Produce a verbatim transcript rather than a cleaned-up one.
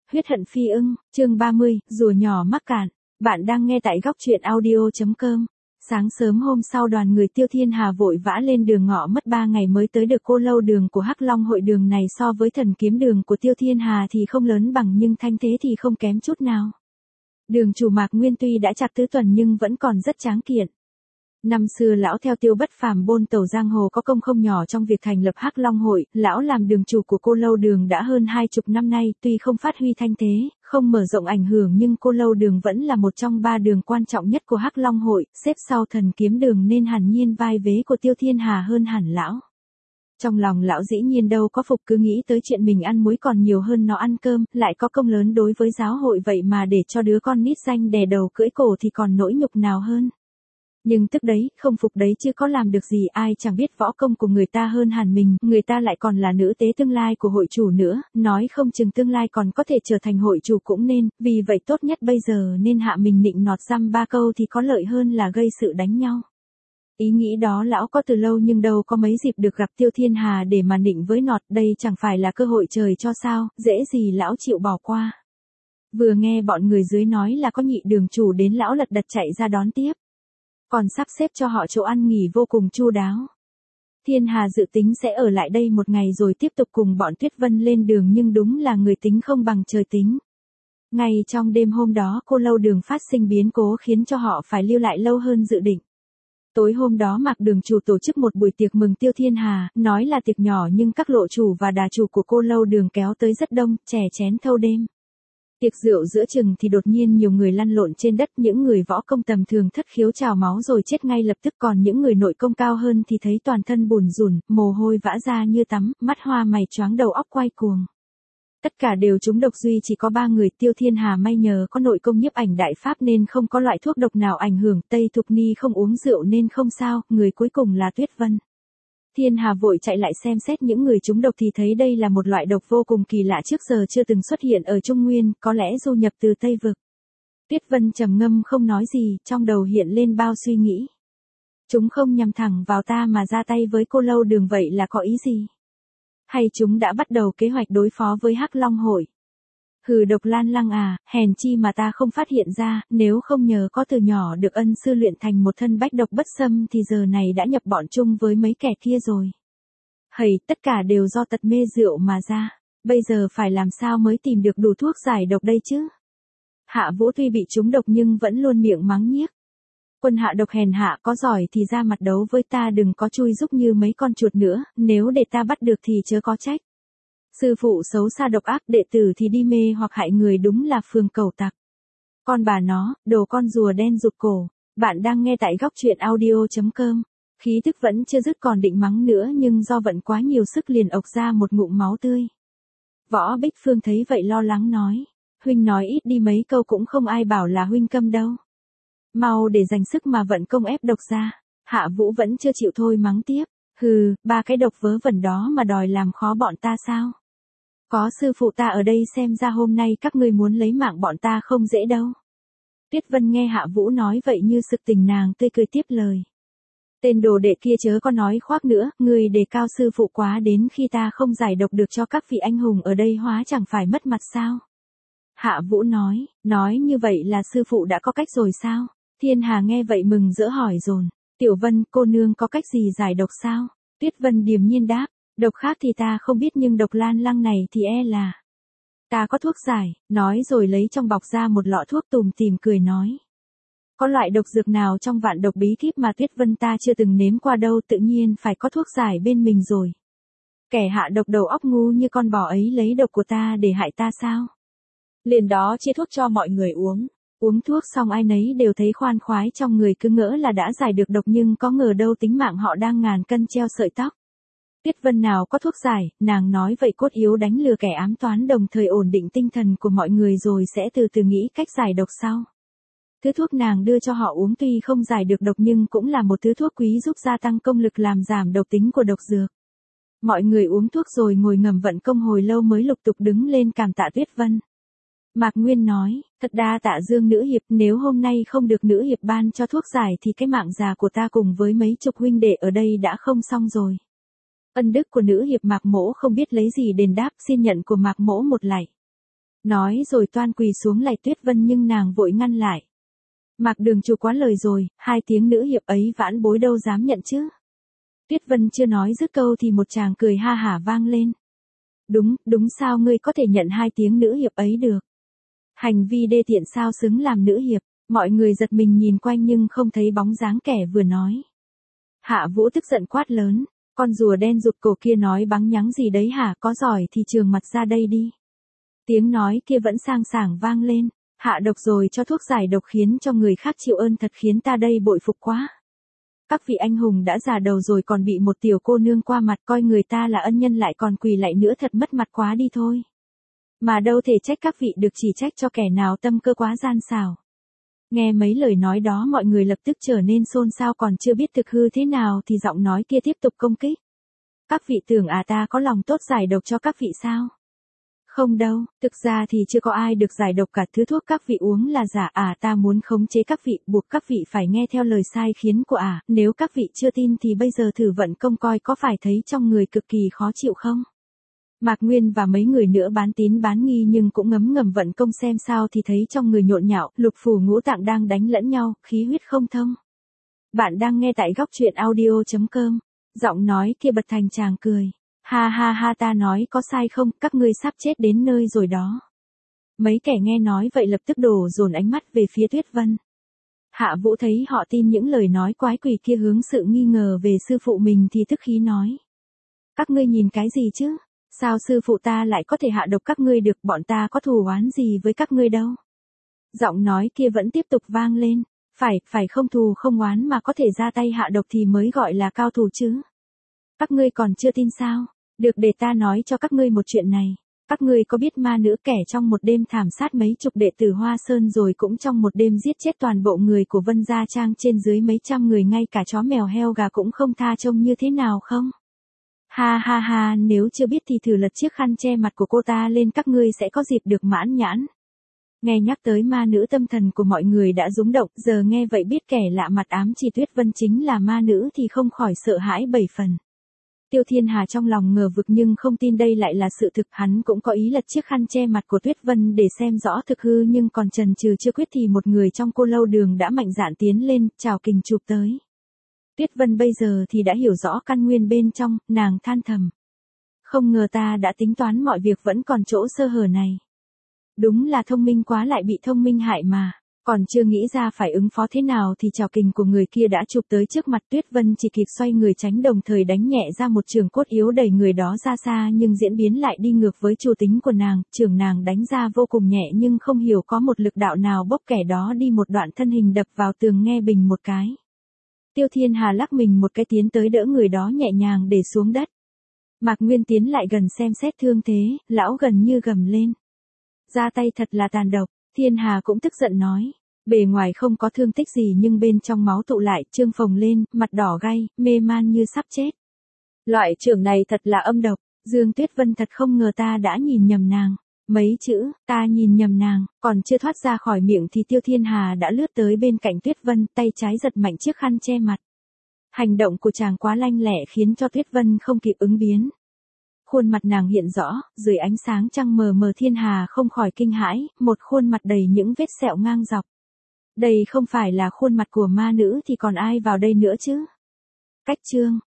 Huyết hận phi ưng, chương ba mươi, rùa nhỏ mắc cạn. Bạn đang nghe tại góc truyện audio.com. Sáng sớm hôm sau đoàn người Tiêu Thiên Hà vội vã lên đường ngọ mất ba ngày mới tới được cô lâu đường của Hắc Long hội. Đường này so với thần kiếm đường của Tiêu Thiên Hà thì không lớn bằng nhưng thanh thế thì không kém chút nào. Đường chủ Mạc Nguyên tuy đã chặt tứ tuần nhưng vẫn còn rất tráng kiện. Năm xưa lão theo Tiêu Bất Phàm bôn tẩu giang hồ có công không nhỏ trong việc thành lập Hắc Long hội, lão làm đường chủ của cô lâu đường đã hơn hai chục năm nay, tuy không phát huy thanh thế, không mở rộng ảnh hưởng nhưng cô lâu đường vẫn là một trong ba đường quan trọng nhất của Hắc Long hội, xếp sau thần kiếm đường nên hẳn nhiên vai vế của Tiêu Thiên Hà hơn hẳn lão. Trong lòng lão dĩ nhiên đâu có phục, cứ nghĩ tới chuyện mình ăn muối còn nhiều hơn nó ăn cơm, lại có công lớn đối với giáo hội vậy mà để cho đứa con nít danh đè đầu cưỡi cổ thì còn nỗi nhục nào hơn. Nhưng tức đấy, không phục đấy chứ có làm được gì, ai chẳng biết võ công của người ta hơn hẳn mình, người ta lại còn là nữ tế tương lai của hội chủ nữa, nói không chừng tương lai còn có thể trở thành hội chủ cũng nên, vì vậy tốt nhất bây giờ nên hạ mình nịnh nọt dăm ba câu thì có lợi hơn là gây sự đánh nhau. Ý nghĩ đó lão có từ lâu nhưng đâu có mấy dịp được gặp Tiêu Thiên Hà để mà nịnh với nọt, đây chẳng phải là cơ hội trời cho sao, dễ gì lão chịu bỏ qua. Vừa nghe bọn người dưới nói là có nhị đường chủ đến, lão lật đật chạy ra đón tiếp. Còn sắp xếp cho họ chỗ ăn nghỉ vô cùng chu đáo. Thiên Hà dự tính sẽ ở lại đây một ngày rồi tiếp tục cùng bọn Tuyết Vân lên đường nhưng đúng là người tính không bằng trời tính. Ngay trong đêm hôm đó cô lâu đường phát sinh biến cố khiến cho họ phải lưu lại lâu hơn dự định. Tối hôm đó Mạc đường chủ tổ chức một buổi tiệc mừng Tiêu Thiên Hà, nói là tiệc nhỏ nhưng các lộ chủ và đà chủ của cô lâu đường kéo tới rất đông, chè chén thâu đêm. Tiệc rượu giữa chừng thì đột nhiên nhiều người lăn lộn trên đất, những người võ công tầm thường thất khiếu trào máu rồi chết ngay lập tức, còn những người nội công cao hơn thì thấy toàn thân bùn rùn, mồ hôi vã ra như tắm, mắt hoa mày choáng đầu óc quay cuồng. Tất cả đều trúng độc, duy chỉ có ba người Tiêu Thiên Hà may nhờ có nội công nhiếp ảnh đại pháp nên không có loại thuốc độc nào ảnh hưởng, Tây Thục Ni không uống rượu nên không sao, người cuối cùng là Tuyết Vân. Thiên Hà vội chạy lại xem xét những người trúng độc thì thấy đây là một loại độc vô cùng kỳ lạ trước giờ chưa từng xuất hiện ở Trung Nguyên, có lẽ du nhập từ Tây Vực. Tuyết Vân trầm ngâm không nói gì, trong đầu hiện lên bao suy nghĩ. Chúng không nhằm thẳng vào ta mà ra tay với cô lâu đường vậy là có ý gì? Hay chúng đã bắt đầu kế hoạch đối phó với Hắc Long hội? Hừ, Độc Lan Lăng à, hèn chi mà ta không phát hiện ra, nếu không nhờ có từ nhỏ được ân sư luyện thành một thân bách độc bất xâm thì giờ này đã nhập bọn chung với mấy kẻ kia rồi. Hầy, tất cả đều do tật mê rượu mà ra, bây giờ phải làm sao mới tìm được đủ thuốc giải độc đây chứ? Hạ Vũ tuy bị trúng độc nhưng vẫn luôn miệng mắng nhiếc. Quân hạ độc hèn hạ, có giỏi thì ra mặt đấu với ta, đừng có chui giúp như mấy con chuột nữa, nếu để ta bắt được thì chớ có trách. Sư phụ xấu xa độc ác, đệ tử thì đi mê hoặc hại người, đúng là phường cẩu tặc. Con bà nó, đồ con rùa đen rụt cổ. Bạn đang nghe tại góc truyện audio.com. Khí tức vẫn chưa dứt còn định mắng nữa nhưng do vận quá nhiều sức liền ộc ra một ngụm máu tươi. Võ Bích Phương thấy vậy lo lắng nói. Huynh nói ít đi mấy câu cũng không ai bảo là huynh câm đâu. Mau để dành sức mà vận công ép độc ra. Hạ Vũ vẫn chưa chịu thôi mắng tiếp. Hừ, ba cái độc vớ vẩn đó mà đòi làm khó bọn ta sao? Có sư phụ ta ở đây xem ra hôm nay các ngươi muốn lấy mạng bọn ta không dễ đâu. Tuyết Vân nghe Hạ Vũ nói vậy như sực tỉnh, nàng tươi cười tiếp lời. Tên đồ đệ kia chớ có nói khoác nữa, người đề cao sư phụ quá, đến khi ta không giải độc được cho các vị anh hùng ở đây hóa chẳng phải mất mặt sao? Hạ Vũ nói, nói như vậy là sư phụ đã có cách rồi sao? Thiên Hà nghe vậy mừng rỡ hỏi dồn. Tiểu Vân, cô nương có cách gì giải độc sao? Tuyết Vân điềm nhiên đáp, độc khác thì ta không biết nhưng Độc Lan Lăng này thì e là. Ta có thuốc giải, nói rồi lấy trong bọc ra một lọ thuốc, tùm tìm cười nói. Có loại độc dược nào trong vạn độc bí kíp mà Tuyết Vân ta chưa từng nếm qua đâu, tự nhiên phải có thuốc giải bên mình rồi. Kẻ hạ độc đầu óc ngu như con bò ấy lấy độc của ta để hại ta sao? Liền đó chia thuốc cho mọi người uống. Uống thuốc xong ai nấy đều thấy khoan khoái trong người, cứ ngỡ là đã giải được độc nhưng có ngờ đâu tính mạng họ đang ngàn cân treo sợi tóc. Tuyết Vân nào có thuốc giải, nàng nói vậy cốt yếu đánh lừa kẻ ám toán đồng thời ổn định tinh thần của mọi người rồi sẽ từ từ nghĩ cách giải độc sau. Thứ thuốc nàng đưa cho họ uống tuy không giải được độc nhưng cũng là một thứ thuốc quý giúp gia tăng công lực làm giảm độc tính của độc dược. Mọi người uống thuốc rồi ngồi ngầm vận công hồi lâu mới lục tục đứng lên cảm tạ Tuyết Vân. Mạc Nguyên nói, thật đa tạ Dương nữ hiệp, nếu hôm nay không được nữ hiệp ban cho thuốc giải thì cái mạng già của ta cùng với mấy chục huynh đệ ở đây đã không xong rồi. Ân đức của nữ hiệp Mạc Mỗ không biết lấy gì đền đáp, xin nhận của Mạc Mỗ một lạy. Nói rồi toan quỳ xuống lạy Tuyết Vân nhưng nàng vội ngăn lại. Mạc Đường Chủ quá lời rồi, hai tiếng nữ hiệp ấy vãn bối đâu dám nhận chứ. Tuyết Vân chưa nói dứt câu thì một chàng cười ha hả vang lên. Đúng, đúng sao ngươi có thể nhận hai tiếng nữ hiệp ấy được. Hành vi đê tiện sao xứng làm nữ hiệp, mọi người giật mình nhìn quanh nhưng không thấy bóng dáng kẻ vừa nói. Hạ Vũ tức giận quát lớn, con rùa đen rụt cổ kia nói báng nhắng gì đấy hả, có giỏi thì trường mặt ra đây đi. Tiếng nói kia vẫn sang sảng vang lên, hạ độc rồi cho thuốc giải độc khiến cho người khác chịu ơn thật khiến ta đây bội phục quá. Các vị anh hùng đã già đầu rồi còn bị một tiểu cô nương qua mặt coi người ta là ân nhân lại còn quỳ lại nữa thật mất mặt quá đi thôi. Mà đâu thể trách các vị được chỉ trách cho kẻ nào tâm cơ quá gian xảo. Nghe mấy lời nói đó mọi người lập tức trở nên xôn xao còn chưa biết thực hư thế nào thì giọng nói kia tiếp tục công kích. Các vị tưởng à ta có lòng tốt giải độc cho các vị sao? Không đâu, thực ra thì chưa có ai được giải độc cả thứ thuốc các vị uống là giả à ta muốn khống chế các vị buộc các vị phải nghe theo lời sai khiến của à, nếu các vị chưa tin thì bây giờ thử vận công coi có phải thấy trong người cực kỳ khó chịu không? Mạc Nguyên và mấy người nữa bán tín bán nghi nhưng cũng ngấm ngầm vận công xem sao thì thấy trong người nhộn nhạo, lục phủ ngũ tạng đang đánh lẫn nhau, khí huyết không thông. Bạn đang nghe tại góc truyện audio chấm com, giọng nói kia bật thành tràng cười. Ha ha ha ta nói có sai không, các ngươi sắp chết đến nơi rồi đó. Mấy kẻ nghe nói vậy lập tức đổ dồn ánh mắt về phía Tuyết Vân. Hạ Vũ thấy họ tin những lời nói quái quỷ kia hướng sự nghi ngờ về sư phụ mình thì tức khí nói. Các ngươi nhìn cái gì chứ? Sao sư phụ ta lại có thể hạ độc các ngươi được, bọn ta có thù oán gì với các ngươi đâu. Giọng nói kia vẫn tiếp tục vang lên, phải, phải không thù không oán mà có thể ra tay hạ độc thì mới gọi là cao thủ chứ. Các ngươi còn chưa tin sao, được để ta nói cho các ngươi một chuyện này. Các ngươi có biết ma nữ kẻ trong một đêm thảm sát mấy chục đệ tử Hoa Sơn rồi cũng trong một đêm giết chết toàn bộ người của Vân Gia Trang trên dưới mấy trăm người ngay cả chó mèo heo gà cũng không tha trông như thế nào không? Ha ha ha, nếu chưa biết thì thử lật chiếc khăn che mặt của cô ta lên các ngươi sẽ có dịp được mãn nhãn. Nghe nhắc tới ma nữ tâm thần của mọi người đã rúng động, giờ nghe vậy biết kẻ lạ mặt ám chỉ Tuyết Vân chính là ma nữ thì không khỏi sợ hãi bảy phần. Tiêu Thiên Hà trong lòng ngờ vực nhưng không tin đây lại là sự thực, hắn cũng có ý lật chiếc khăn che mặt của Tuyết Vân để xem rõ thực hư nhưng còn chần chừ chưa quyết thì một người trong cô lâu đường đã mạnh dạn tiến lên, chào kình chụp tới. Tuyết Vân bây giờ thì đã hiểu rõ căn nguyên bên trong, nàng than thầm. Không ngờ ta đã tính toán mọi việc vẫn còn chỗ sơ hở này. Đúng là thông minh quá lại bị thông minh hại mà, còn chưa nghĩ ra phải ứng phó thế nào thì chảo kình của người kia đã chụp tới trước mặt Tuyết Vân chỉ kịp xoay người tránh đồng thời đánh nhẹ ra một trường cốt yếu đẩy người đó ra xa nhưng diễn biến lại đi ngược với chủ tính của nàng, trường nàng đánh ra vô cùng nhẹ nhưng không hiểu có một lực đạo nào bốc kẻ đó đi một đoạn thân hình đập vào tường nghe bình một cái. Tiêu Thiên Hà lắc mình một cái tiến tới đỡ người đó nhẹ nhàng để xuống đất. Mạc Nguyên tiến lại gần xem xét thương thế, lão gần như gầm lên. Ra tay thật là tàn độc, Thiên Hà cũng tức giận nói. Bề ngoài không có thương tích gì nhưng bên trong máu tụ lại, trương phồng lên, mặt đỏ gay, mê man như sắp chết. Loại trưởng này thật là âm độc, Dương Tuyết Vân thật không ngờ ta đã nhìn nhầm nàng. Mấy chữ, ta nhìn nhầm nàng, còn chưa thoát ra khỏi miệng thì Tiêu Thiên Hà đã lướt tới bên cạnh Tuyết Vân, tay trái giật mạnh chiếc khăn che mặt. Hành động của chàng quá lanh lẹ khiến cho Tuyết Vân không kịp ứng biến. Khuôn mặt nàng hiện rõ, dưới ánh sáng trăng mờ mờ Thiên Hà không khỏi kinh hãi, một khuôn mặt đầy những vết sẹo ngang dọc. Đây không phải là khuôn mặt của ma nữ thì còn ai vào đây nữa chứ? Cách chương